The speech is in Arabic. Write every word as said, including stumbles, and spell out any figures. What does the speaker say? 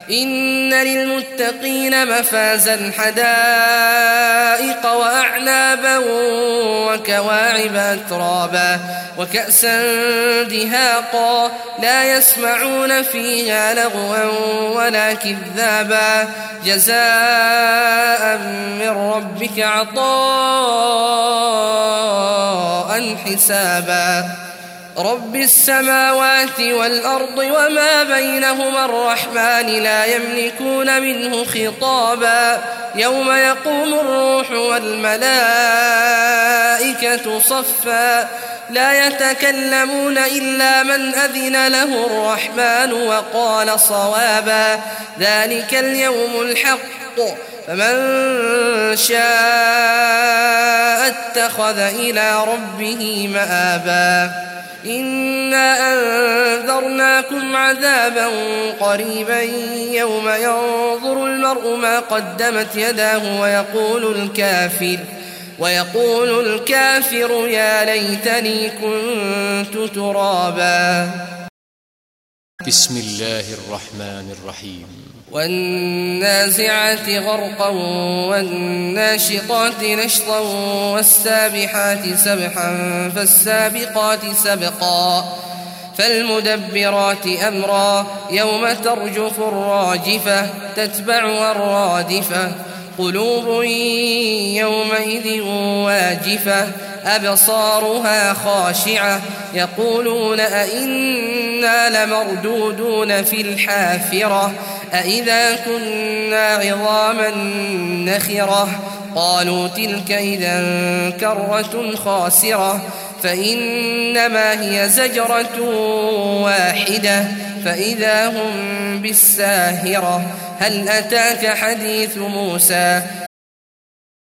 إن للمتقين مفازا حدائق وأعنابا وكواعب أترابا وكأسا دهاقا لا يسمعون فيها لغوا ولا كذابا جزاء من ربك عطاء حسابا رب السماوات والأرض وما بينهما الرحمن لا يملكون منه خطابا يوم يقوم الروح والملائكة صفا لا يتكلمون إلا من أذن له الرحمن وقال صوابا ذلك اليوم الحق فمن شاء اتخذ إلى ربه مآبا إنا أنذرناكم عذابا قريبا يوم ينظر المرء ما قدمت يداه ويقول الكافر ويقول الكافر يا ليتني كنت ترابا. بسم الله الرحمن الرحيم. والنازعات غرقا والناشطات نشطا والسابحات سبحا فالسابقات سبقا فالمدبرات أمرا يوم ترجف الراجفة تتبعها الرادفة قلوب يومئذ واجفة أبصارها خاشعة يقولون أئنا لمردودون في الحافرة أئذا كنا عظاما نخرة قالوا تلك إذا كرة خاسرة فإنما هي زجرة واحدة فإذا هم بالساهرة هل أتاك حديث موسى